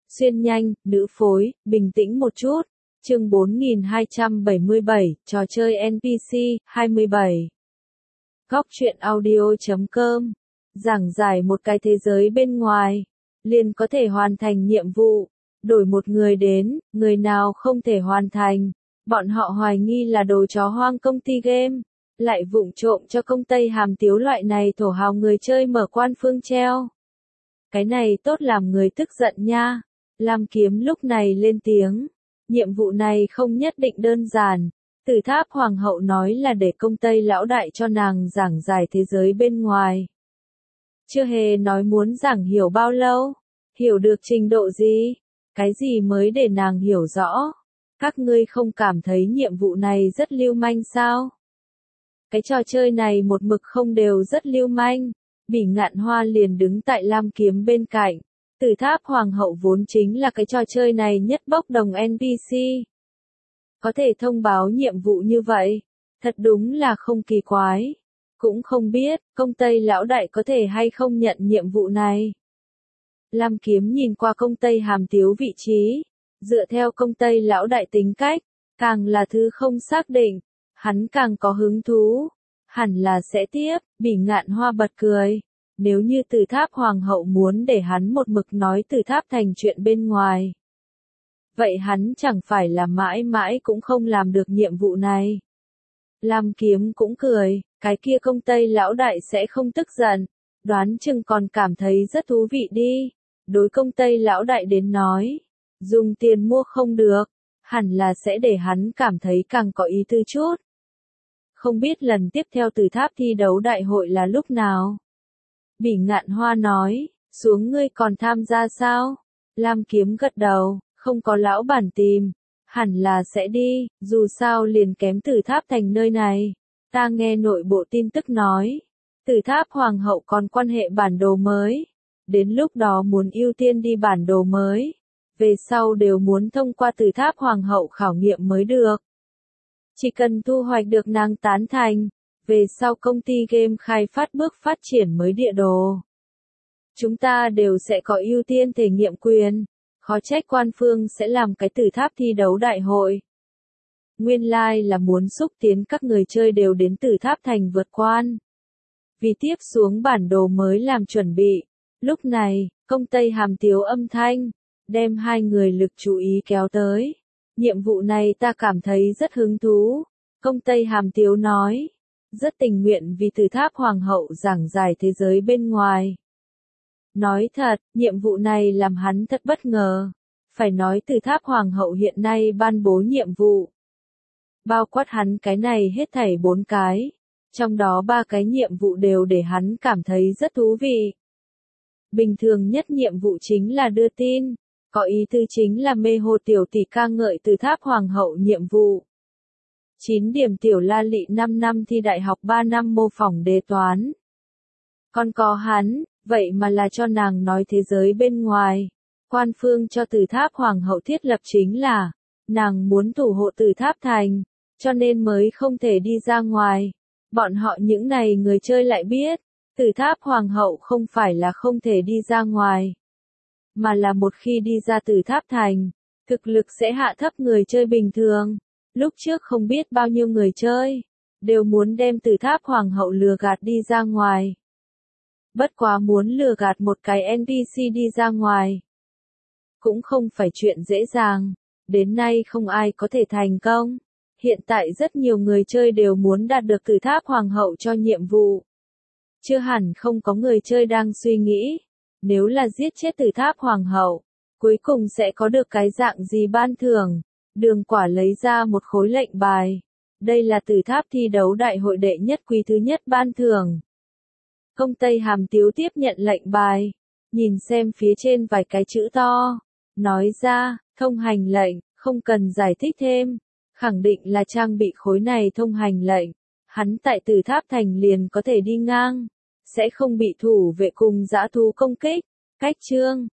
Xuyên nhanh, nữ phối, bình tĩnh một chút. Chương 4277, trò chơi NPC, 27. Góc truyện audio.com. Giảng giải một cái thế giới bên ngoài, liền có thể hoàn thành nhiệm vụ. Đổi một người đến, người nào không thể hoàn thành. Bọn họ hoài nghi là đồ chó hoang công ty game. Lại vụng trộm cho công Tây Hàm Tiếu loại này thổ hào người chơi mở quan phương treo. Cái này tốt làm người tức giận nha. Lam Kiếm lúc này lên tiếng. Nhiệm vụ này không nhất định đơn giản. Tử Tháp Hoàng hậu nói là để công Tây lão đại cho nàng giảng giải thế giới bên ngoài. Chưa hề nói muốn giảng hiểu bao lâu. Hiểu được trình độ gì? Cái gì mới để nàng hiểu rõ? Các ngươi không cảm thấy nhiệm vụ này rất lưu manh sao? Cái trò chơi này một mực không đều rất lưu manh. Bỉ Ngạn Hoa liền đứng tại Lam Kiếm bên cạnh. Tử Tháp Hoàng hậu vốn chính là cái trò chơi này nhất bốc đồng NPC. Có thể thông báo nhiệm vụ như vậy, thật đúng là không kỳ quái. Cũng không biết, công Tây lão đại có thể hay không nhận nhiệm vụ này. Lam Kiếm nhìn qua công Tây Hàm Tiếu vị trí, dựa theo công Tây lão đại tính cách, càng là thứ không xác định, hắn càng có hứng thú. Hẳn là sẽ tiếp, Bỉ Ngạn Hoa bật cười. Nếu như Tử Tháp Hoàng hậu muốn để hắn một mực nói Tử Tháp thành chuyện bên ngoài. Vậy hắn chẳng phải là mãi mãi cũng không làm được nhiệm vụ này. Lam Kiếm cũng cười, cái kia công Tây lão đại sẽ không tức giận, đoán chừng còn cảm thấy rất thú vị đi. Đối công Tây lão đại đến nói, dùng tiền mua không được, hẳn là sẽ để hắn cảm thấy càng có ý tư chút. Không biết lần tiếp theo Tử Tháp thi đấu đại hội là lúc nào? Bỉ Ngạn Hoa nói, xuống ngươi còn tham gia sao? Lam Kiếm gật đầu, không có lão bản tìm, hẳn là sẽ đi, dù sao liền kém Tử Tháp thành nơi này. Ta nghe nội bộ tin tức nói, Tử Tháp Hoàng hậu còn quan hệ bản đồ mới, đến lúc đó muốn ưu tiên đi bản đồ mới, về sau đều muốn thông qua Tử Tháp Hoàng hậu khảo nghiệm mới được. Chỉ cần thu hoạch được nàng tán thành, về sau công ty game khai phát bước phát triển mới địa đồ. Chúng ta đều sẽ có ưu tiên thể nghiệm quyền, khó trách quan phương sẽ làm cái Tử Tháp thi đấu đại hội. Nguyên lai là muốn xúc tiến các người chơi đều đến Tử Tháp thành vượt quan. Vì tiếp xuống bản đồ mới làm chuẩn bị. Lúc này, công Tây Hàm Tiếu âm thanh, đem hai người lực chú ý kéo tới. Nhiệm vụ này ta cảm thấy rất hứng thú. Công Tây Hàm Tiếu nói, rất tình nguyện vì Tử Tháp Hoàng hậu giảng giải thế giới bên ngoài. Nói thật, nhiệm vụ này làm hắn thật bất ngờ. Phải nói Tử Tháp Hoàng hậu hiện nay ban bố nhiệm vụ. Bao quát hắn cái này hết thảy 4 cái. Trong đó 3 cái nhiệm vụ đều để hắn cảm thấy rất thú vị. Bình thường nhất nhiệm vụ chính là đưa tin. Có ý tư chính là mê hồ tiểu tỷ ca ngợi Tử Tháp Hoàng hậu nhiệm vụ. 9 điểm tiểu la lị 5 năm thi đại học 3 năm mô phỏng đề toán. Còn có hắn, vậy mà là cho nàng nói thế giới bên ngoài. Quan phương cho Tử Tháp Hoàng hậu thiết lập chính là, nàng muốn thủ hộ Tử Tháp thành, cho nên mới không thể đi ra ngoài. Bọn họ những này người chơi lại biết, Tử Tháp Hoàng hậu không phải là không thể đi ra ngoài, mà là một khi đi ra Tử Tháp thành, thực lực sẽ hạ thấp người chơi bình thường. Lúc trước không biết bao nhiêu người chơi, đều muốn đem Tử Tháp Hoàng hậu lừa gạt đi ra ngoài. Bất quá muốn lừa gạt một cái NPC đi ra ngoài, cũng không phải chuyện dễ dàng, đến nay không ai có thể thành công. Hiện tại rất nhiều người chơi đều muốn đạt được Tử Tháp Hoàng hậu cho nhiệm vụ. Chưa hẳn không có người chơi đang suy nghĩ, nếu là giết chết Tử Tháp Hoàng hậu, cuối cùng sẽ có được cái dạng gì ban thưởng. Đường Quả lấy ra một khối lệnh bài. Đây là Tử Tháp thi đấu đại hội đệ nhất quý thứ nhất ban thưởng. Công Tây Hàm Tiếu tiếp nhận lệnh bài, nhìn xem phía trên vài cái chữ to, nói ra, thông hành lệnh, không cần giải thích thêm, khẳng định là trang bị khối này thông hành lệnh, hắn tại Tử Tháp thành liền có thể đi ngang, sẽ không bị thủ vệ cùng dã thú công kích. Cách chương